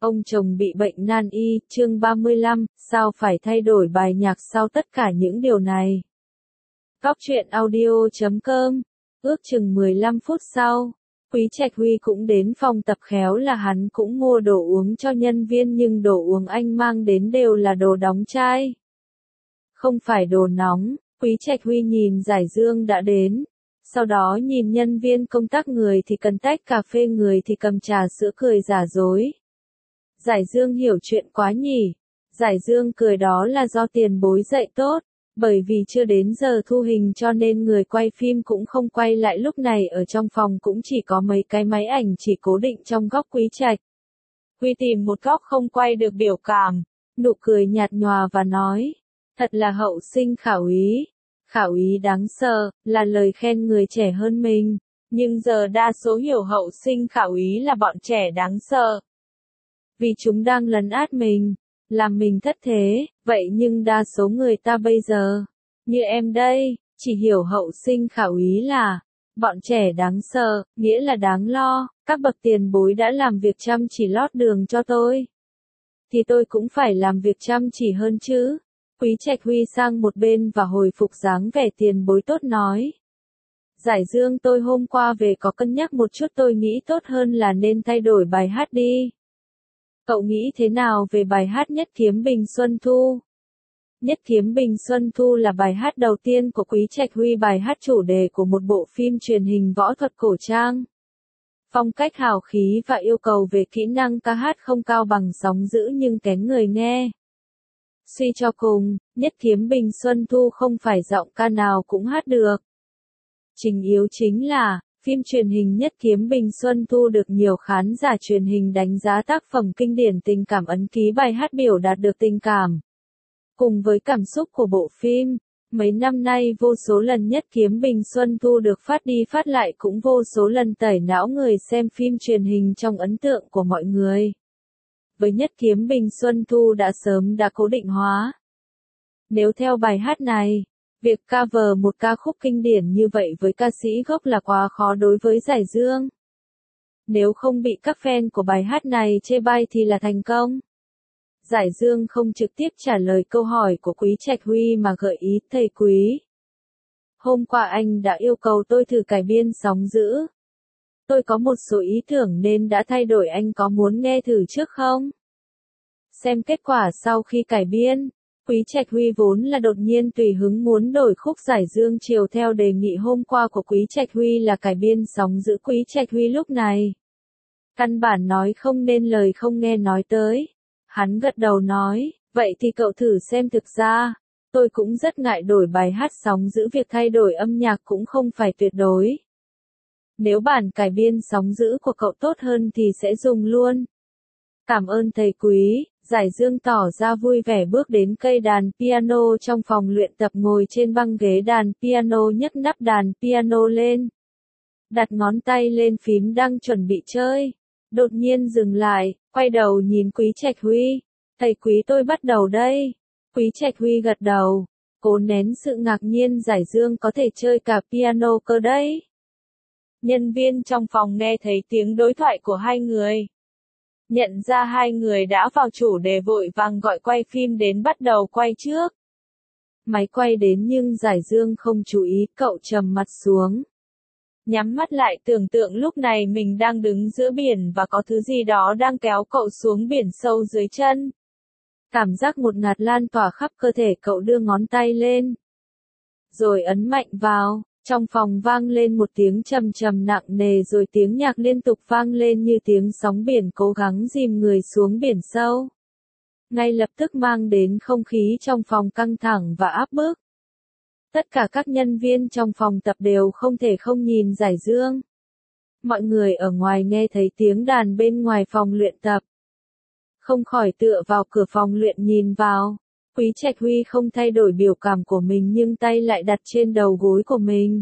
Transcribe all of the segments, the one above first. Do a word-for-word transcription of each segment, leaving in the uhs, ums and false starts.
Ông chồng bị bệnh nan y, chương ba mươi lăm, sao phải thay đổi bài nhạc sau tất cả những điều này? Góc truyện audio chấm com, ước chừng mười lăm phút sau, Quý Trạch Huy cũng đến phòng tập, khéo là hắn cũng mua đồ uống cho nhân viên nhưng đồ uống anh mang đến đều là đồ đóng chai. Không phải đồ nóng. Quý Trạch Huy nhìn Giải Dương đã đến. Sau đó nhìn nhân viên công tác, người thì cần tách cà phê, người thì cầm trà sữa, cười giả dối. Giải Dương hiểu chuyện quá nhỉ. Giải Dương cười đó là do tiền bối dạy tốt. Bởi vì chưa đến giờ thu hình cho nên người quay phim cũng không quay lại, lúc này ở trong phòng cũng chỉ có mấy cái máy ảnh chỉ cố định trong góc Quý Trạch. Huy tìm một góc không quay được biểu cảm, nụ cười nhạt nhòa và nói, thật là hậu sinh Khảo Ý. Khảo Ý đáng sợ, là lời khen người trẻ hơn mình, nhưng giờ đa số hiểu hậu sinh Khảo Ý là bọn trẻ đáng sợ. Vì chúng đang lấn át mình, làm mình thất thế, vậy nhưng đa số người ta bây giờ, như em đây, chỉ hiểu hậu sinh Khảo Ý là, bọn trẻ đáng sợ, nghĩa là đáng lo, các bậc tiền bối đã làm việc chăm chỉ lót đường cho tôi. Thì tôi cũng phải làm việc chăm chỉ hơn chứ. Quý Trạch Huy sang một bên và hồi phục dáng vẻ tiền bối tốt nói. Giải Dương, tôi hôm qua về có cân nhắc một chút, tôi nghĩ tốt hơn là nên thay đổi bài hát đi. Cậu nghĩ thế nào về bài hát Nhất Kiếm Bình Xuân Thu? Nhất Kiếm Bình Xuân Thu là bài hát đầu tiên của Quý Trạch Huy, bài hát chủ đề của một bộ phim truyền hình võ thuật cổ trang. Phong cách hào khí và yêu cầu về kỹ năng ca hát không cao bằng Sóng Dữ nhưng kén người nghe. Suy cho cùng, Nhất Kiếm Bình Xuân Thu không phải giọng ca nào cũng hát được. Chính yếu chính là, phim truyền hình Nhất Kiếm Bình Xuân Thu được nhiều khán giả truyền hình đánh giá tác phẩm kinh điển, tình cảm ấn ký, bài hát biểu đạt được tình cảm. Cùng với cảm xúc của bộ phim, mấy năm nay vô số lần Nhất Kiếm Bình Xuân Thu được phát đi phát lại, cũng vô số lần tẩy não người xem phim truyền hình trong ấn tượng của mọi người. Với Nhất Kiếm Bình Xuân Thu đã sớm đã cố định hóa. Nếu theo bài hát này, việc cover một ca khúc kinh điển như vậy với ca sĩ gốc là quá khó đối với Giải Dương. Nếu không bị các fan của bài hát này chê bai thì là thành công. Giải Dương không trực tiếp trả lời câu hỏi của Quý Trạch Huy mà gợi ý, thầy Quý. Hôm qua anh đã yêu cầu tôi thử cải biên Sóng Dữ. Tôi có một số ý tưởng nên đã thay đổi, anh có muốn nghe thử trước không? Xem kết quả sau khi cải biên. Quý Trạch Huy vốn là đột nhiên tùy hứng muốn đổi khúc. Giải Dương chiều theo đề nghị hôm qua của Quý Trạch Huy là cải biên Sóng Dữ. Quý Trạch Huy lúc này căn bản nói không nên lời, không nghe nói tới. Hắn gật đầu nói, vậy thì cậu thử xem, thực ra, tôi cũng rất ngại đổi bài hát Sóng Dữ, việc thay đổi âm nhạc cũng không phải tuyệt đối. Nếu bản cải biên Sóng Dữ của cậu tốt hơn thì sẽ dùng luôn. Cảm ơn thầy Quý. Giải Dương tỏ ra vui vẻ bước đến cây đàn piano trong phòng luyện tập, ngồi trên băng ghế đàn piano, nhấc nắp đàn piano lên. Đặt ngón tay lên phím đang chuẩn bị chơi. Đột nhiên dừng lại, quay đầu nhìn Quý Trạch Huy. Thầy Quý, tôi bắt đầu đây. Quý Trạch Huy gật đầu, cố nén sự ngạc nhiên, Giải Dương có thể chơi cả piano cơ đấy. Nhân viên trong phòng nghe thấy tiếng đối thoại của hai người. Nhận ra hai người đã vào chủ đề, vội vàng gọi quay phim đến bắt đầu quay trước. Máy quay đến nhưng Giải Dương không chú ý, cậu trầm mặt xuống. Nhắm mắt lại, tưởng tượng lúc này mình đang đứng giữa biển và có thứ gì đó đang kéo cậu xuống biển sâu dưới chân. Cảm giác ngột ngạt lan tỏa khắp cơ thể, cậu đưa ngón tay lên. Rồi ấn mạnh vào. Trong phòng vang lên một tiếng trầm trầm nặng nề, rồi tiếng nhạc liên tục vang lên như tiếng sóng biển cố gắng dìm người xuống biển sâu. Ngay lập tức mang đến không khí trong phòng căng thẳng và áp bức. Tất cả các nhân viên trong phòng tập đều không thể không nhìn Giải Dương. Mọi người ở ngoài nghe thấy tiếng đàn bên ngoài phòng luyện tập, không khỏi tựa vào cửa phòng luyện nhìn vào. Quý Trạch Huy không thay đổi biểu cảm của mình nhưng tay lại đặt trên đầu gối của mình.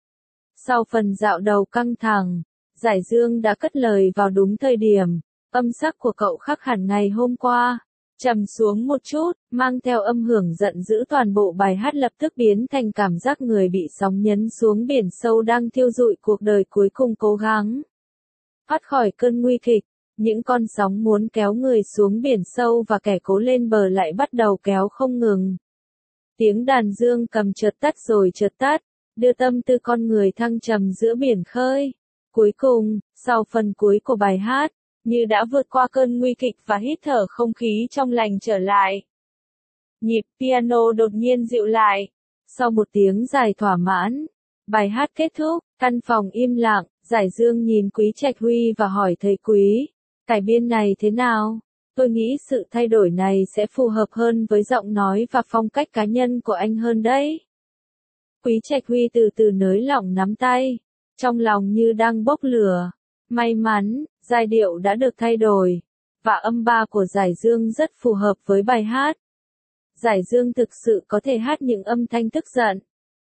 Sau phần dạo đầu căng thẳng, Giải Dương đã cất lời vào đúng thời điểm. Âm sắc của cậu khác hẳn ngày hôm qua, trầm xuống một chút, mang theo âm hưởng giận dữ, toàn bộ bài hát lập tức biến thành cảm giác người bị sóng nhấn xuống biển sâu đang thiêu rụi cuộc đời cuối cùng cố gắng thoát khỏi cơn nguy kịch. Những con sóng muốn kéo người xuống biển sâu và kẻ cố lên bờ lại bắt đầu kéo không ngừng. Tiếng đàn dương cầm chợt tắt rồi chợt tắt, đưa tâm tư con người thăng trầm giữa biển khơi. Cuối cùng, sau phần cuối của bài hát, như đã vượt qua cơn nguy kịch và hít thở không khí trong lành trở lại. Nhịp piano đột nhiên dịu lại. Sau một tiếng dài thỏa mãn, bài hát kết thúc, căn phòng im lặng, Giải Dương nhìn Quý Trạch Huy và hỏi thầy Quý, cải biên này thế nào? Tôi nghĩ sự thay đổi này sẽ phù hợp hơn với giọng nói và phong cách cá nhân của anh hơn đấy. Quý Trạch Huy từ từ nới lỏng nắm tay, trong lòng như đang bốc lửa. May mắn, giai điệu đã được thay đổi, và âm ba của Giải Dương rất phù hợp với bài hát. Giải Dương thực sự có thể hát những âm thanh tức giận.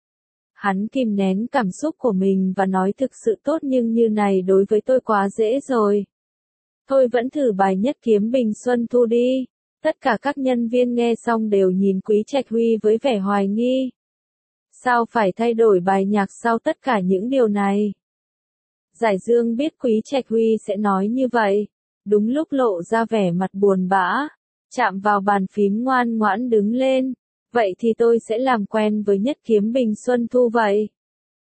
Hắn kìm nén cảm xúc của mình và nói thực sự tốt nhưng như này đối với tôi quá dễ rồi. Thôi vẫn thử bài Nhất Kiếm Bình Xuân Thu đi. Tất cả các nhân viên nghe xong đều nhìn Quý Trạch Huy với vẻ hoài nghi. Sao phải thay đổi bài nhạc sau tất cả những điều này? Giải Dương biết Quý Trạch Huy sẽ nói như vậy. Đúng lúc lộ ra vẻ mặt buồn bã, chạm vào bàn phím ngoan ngoãn đứng lên. Vậy thì tôi sẽ làm quen với Nhất Kiếm Bình Xuân Thu vậy.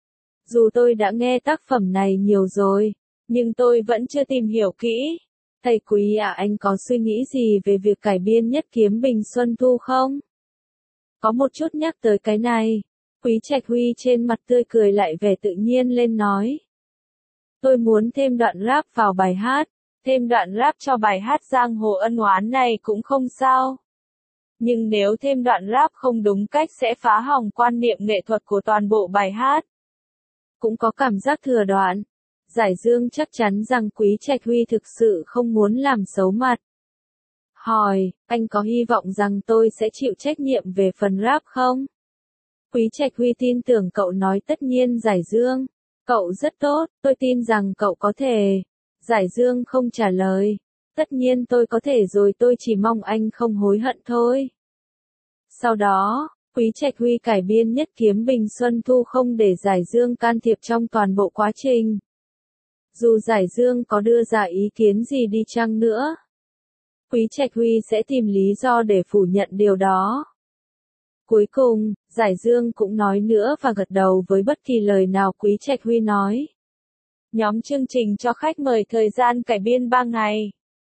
Dù tôi đã nghe tác phẩm này nhiều rồi, nhưng tôi vẫn chưa tìm hiểu kỹ. Thầy Quý à, anh có suy nghĩ gì về việc cải biên Nhất Kiếm Bình Xuân Thu không? Có một chút nhắc tới cái này. Quý Trạch Huy trên mặt tươi cười lại vẻ tự nhiên lên nói. Tôi muốn thêm đoạn rap vào bài hát. Thêm đoạn rap cho bài hát Giang Hồ Ân Oán này cũng không sao. Nhưng nếu thêm đoạn rap không đúng cách sẽ phá hỏng quan niệm nghệ thuật của toàn bộ bài hát. Cũng có cảm giác thừa đoạn. Giải Dương chắc chắn rằng Quý Trạch Huy thực sự không muốn làm xấu mặt. Hỏi, anh có hy vọng rằng tôi sẽ chịu trách nhiệm về phần rap không? Quý Trạch Huy tin tưởng cậu nói tất nhiên Giải Dương. Cậu rất tốt, tôi tin rằng cậu có thể. Giải Dương không trả lời. Tất nhiên tôi có thể rồi, tôi chỉ mong anh không hối hận thôi. Sau đó, Quý Trạch Huy cải biên Nhất Kiếm Bình Xuân Thu không để Giải Dương can thiệp trong toàn bộ quá trình. Dù Giải Dương có đưa ra ý kiến gì đi chăng nữa, Quý Trạch Huy sẽ tìm lý do để phủ nhận điều đó. Cuối cùng, Giải Dương cũng nói nữa và gật đầu với bất kỳ lời nào Quý Trạch Huy nói. Nhóm chương trình cho khách mời thời gian cải biên ba ngày.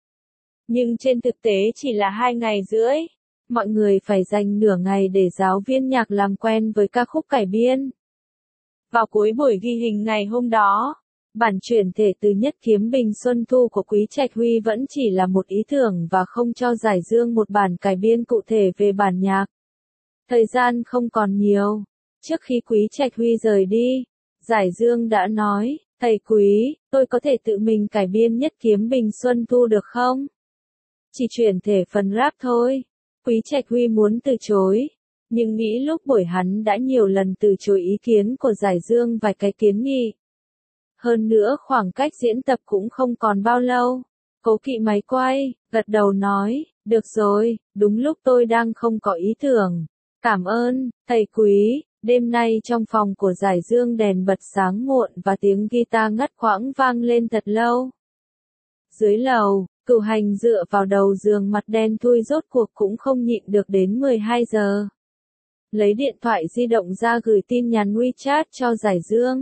Nhưng trên thực tế chỉ là hai ngày rưỡi. Mọi người phải dành nửa ngày để giáo viên nhạc làm quen với ca khúc cải biên. Vào cuối buổi ghi hình ngày hôm đó, bản chuyển thể từ Nhất Kiếm Bình Xuân Thu của Quý Trạch Huy vẫn chỉ là một ý tưởng và không cho Giải Dương một bản cải biên cụ thể về bản nhạc. Thời gian không còn nhiều. Trước khi Quý Trạch Huy rời đi, Giải Dương đã nói, thầy Quý, tôi có thể tự mình cải biên Nhất Kiếm Bình Xuân Thu được không? Chỉ chuyển thể phần rap thôi. Quý Trạch Huy muốn từ chối, nhưng nghĩ lúc buổi hắn đã nhiều lần từ chối ý kiến của Giải Dương vài cái kiến nghị. Hơn nữa khoảng cách diễn tập cũng không còn bao lâu. Cố kỵ máy quay, gật đầu nói, được rồi, đúng lúc tôi đang không có ý tưởng. Cảm ơn, thầy Quý. Đêm nay trong phòng của Giải Dương đèn bật sáng muộn và tiếng guitar ngắt quãng vang lên thật lâu. Dưới lầu, Cửu Hành dựa vào đầu giường mặt đen thui rốt cuộc cũng không nhịn được đến mười hai giờ. Lấy điện thoại di động ra gửi tin nhắn WeChat cho Giải Dương.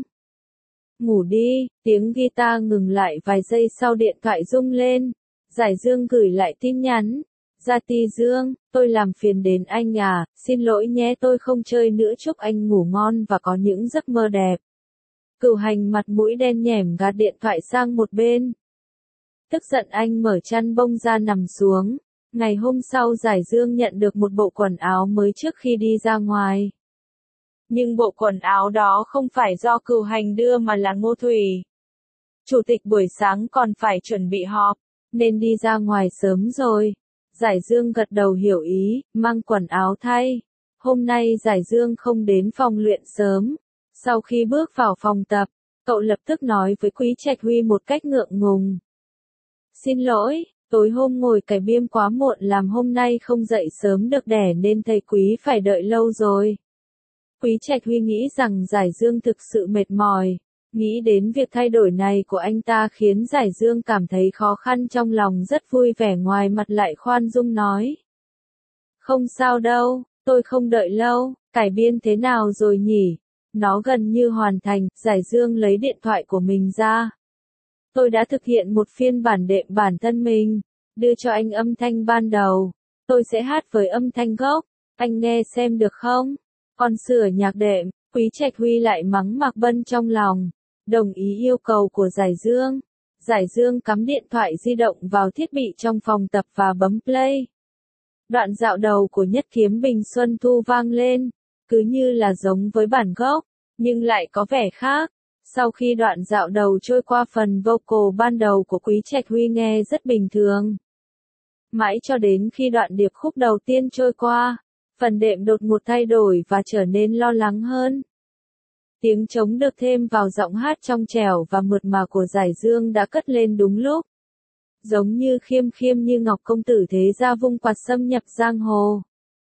Ngủ đi, tiếng guitar ngừng lại vài giây sau điện thoại rung lên. Giải Dương gửi lại tin nhắn. Gia Ti Dương, tôi làm phiền đến anh à, xin lỗi nhé, tôi không chơi nữa, chúc anh ngủ ngon và có những giấc mơ đẹp. Cửu Hành mặt mũi đen nhẻm gạt điện thoại sang một bên. Tức giận anh mở chăn bông ra nằm xuống. Ngày hôm sau Giải Dương nhận được một bộ quần áo mới trước khi đi ra ngoài. Nhưng bộ quần áo đó không phải do Cửu Hành đưa mà là Ngô Thủy. Chủ tịch buổi sáng còn phải chuẩn bị họp, nên đi ra ngoài sớm rồi. Giải Dương gật đầu hiểu ý, mang quần áo thay. Hôm nay Giải Dương không đến phòng luyện sớm. Sau khi bước vào phòng tập, cậu lập tức nói với Quý Trạch Huy một cách ngượng ngùng. Xin lỗi, tối hôm ngồi cải biên quá muộn làm hôm nay không dậy sớm được đẻ nên thầy Quý phải đợi lâu rồi. Quý Trạch Huy nghĩ rằng Giải Dương thực sự mệt mỏi, Nghĩ đến việc thay đổi này của anh ta khiến Giải Dương cảm thấy khó khăn trong lòng, rất vui vẻ, ngoài mặt lại khoan dung nói. Không sao đâu, tôi không đợi lâu, cải biên thế nào rồi nhỉ? Nó gần như hoàn thành. Giải Dương lấy điện thoại của mình ra. Tôi đã thực hiện một phiên bản đệm bản thân mình, đưa cho anh âm thanh ban đầu. Tôi sẽ hát với âm thanh gốc, anh nghe xem được không? Còn sửa nhạc đệm, Quý Trạch Huy lại mắng Mạc Bân trong lòng. Đồng ý yêu cầu của Giải Dương. Giải Dương cắm điện thoại di động vào thiết bị trong phòng tập và bấm play. Đoạn dạo đầu của Nhất Kiếm Bình Xuân Thu vang lên, cứ như là giống với bản gốc, nhưng lại có vẻ khác. Sau khi đoạn dạo đầu trôi qua, phần vocal ban đầu của Quý Trạch Huy nghe rất bình thường. Mãi cho đến khi đoạn điệp khúc đầu tiên trôi qua, phần đệm đột ngột thay đổi và trở nên lo lắng hơn. Tiếng trống được thêm vào giọng hát trong trẻo và mượt mà của Giải Dương đã cất lên đúng lúc. Giống như khiêm khiêm như ngọc công tử thế gia vung quạt xâm nhập giang hồ.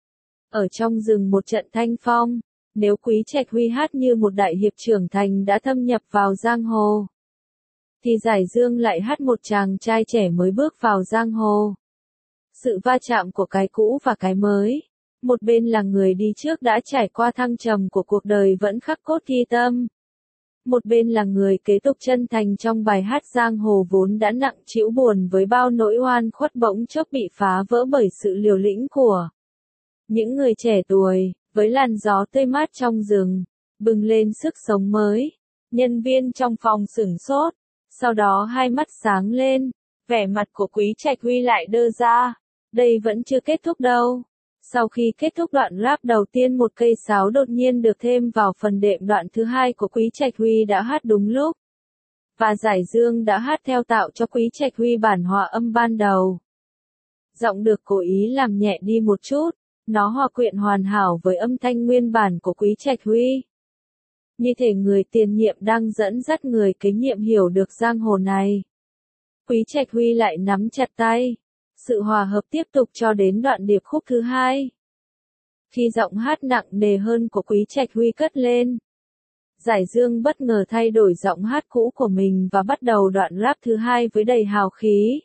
Ở trong rừng một trận thanh phong, nếu Quý Trạch Huy hát như một đại hiệp trưởng thành đã thâm nhập vào giang hồ, thì Giải Dương lại hát một chàng trai trẻ mới bước vào giang hồ. Sự va chạm của cái cũ và cái mới. Một bên là người đi trước đã trải qua thăng trầm của cuộc đời vẫn khắc cốt ghi tâm. Một bên là người kế tục chân thành trong bài hát giang hồ vốn đã nặng trĩu buồn với bao nỗi oan khuất, bỗng chốc bị phá vỡ bởi sự liều lĩnh của những người trẻ tuổi, với làn gió tươi mát trong rừng, bừng lên sức sống mới. Nhân viên trong phòng sửng sốt, sau đó hai mắt sáng lên, vẻ mặt của Quý Trạch Huy lại đơ ra. Đây vẫn chưa kết thúc đâu. Sau khi kết thúc đoạn rap đầu tiên, một cây sáo đột nhiên được thêm vào phần đệm đoạn thứ hai của Quý Trạch Huy đã hát đúng lúc. Và Giải Dương đã hát theo, tạo cho Quý Trạch Huy bản hòa âm ban đầu. Giọng được cố ý làm nhẹ đi một chút, nó hòa quyện hoàn hảo với âm thanh nguyên bản của Quý Trạch Huy. Như thể người tiền nhiệm đang dẫn dắt người kế nhiệm hiểu được giang hồ này. Quý Trạch Huy lại nắm chặt tay. Sự hòa hợp tiếp tục cho đến đoạn điệp khúc thứ hai. Khi giọng hát nặng nề hơn của Quý Trạch Huy cất lên, Giải Dương bất ngờ thay đổi giọng hát cũ của mình và bắt đầu đoạn rap thứ hai với đầy hào khí.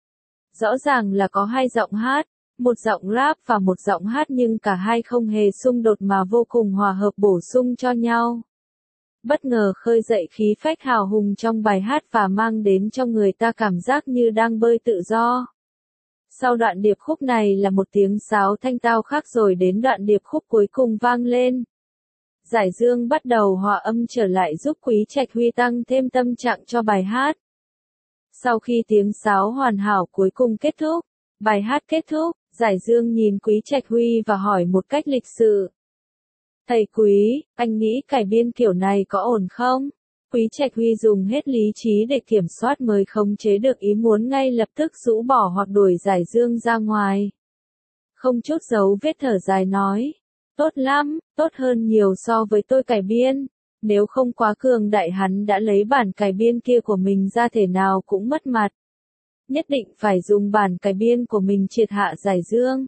Rõ ràng là có hai giọng hát, một giọng rap và một giọng hát, nhưng cả hai không hề xung đột mà vô cùng hòa hợp bổ sung cho nhau. Bất ngờ khơi dậy khí phách hào hùng trong bài hát và mang đến cho người ta cảm giác như đang bơi tự do. Sau đoạn điệp khúc này là một tiếng sáo thanh tao khác, rồi đến đoạn điệp khúc cuối cùng vang lên. Giải Dương bắt đầu hòa âm trở lại giúp Quý Trạch Huy tăng thêm tâm trạng cho bài hát. Sau khi tiếng sáo hoàn hảo cuối cùng kết thúc, bài hát kết thúc, Giải Dương nhìn Quý Trạch Huy và hỏi một cách lịch sự. Thầy Quý, anh nghĩ cải biên kiểu này có ổn không? Quý Trạch Huy dùng hết lý trí để kiểm soát mới khống chế được ý muốn ngay lập tức rũ bỏ hoặc đuổi Giải Dương ra ngoài. Không chút giấu vết thở dài nói. Tốt lắm, tốt hơn nhiều so với tôi cải biên. Nếu không quá cường đại hắn đã lấy bản cải biên kia của mình ra, thể nào cũng mất mặt. Nhất định phải dùng bản cải biên của mình triệt hạ Giải Dương.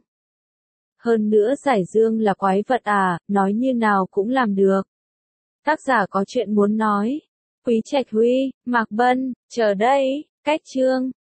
Hơn nữa Giải Dương là quái vật à, nói như nào cũng làm được. Tác giả có chuyện muốn nói. Quý Trạch Huy, Mạc Bân, chờ đây, cách chương.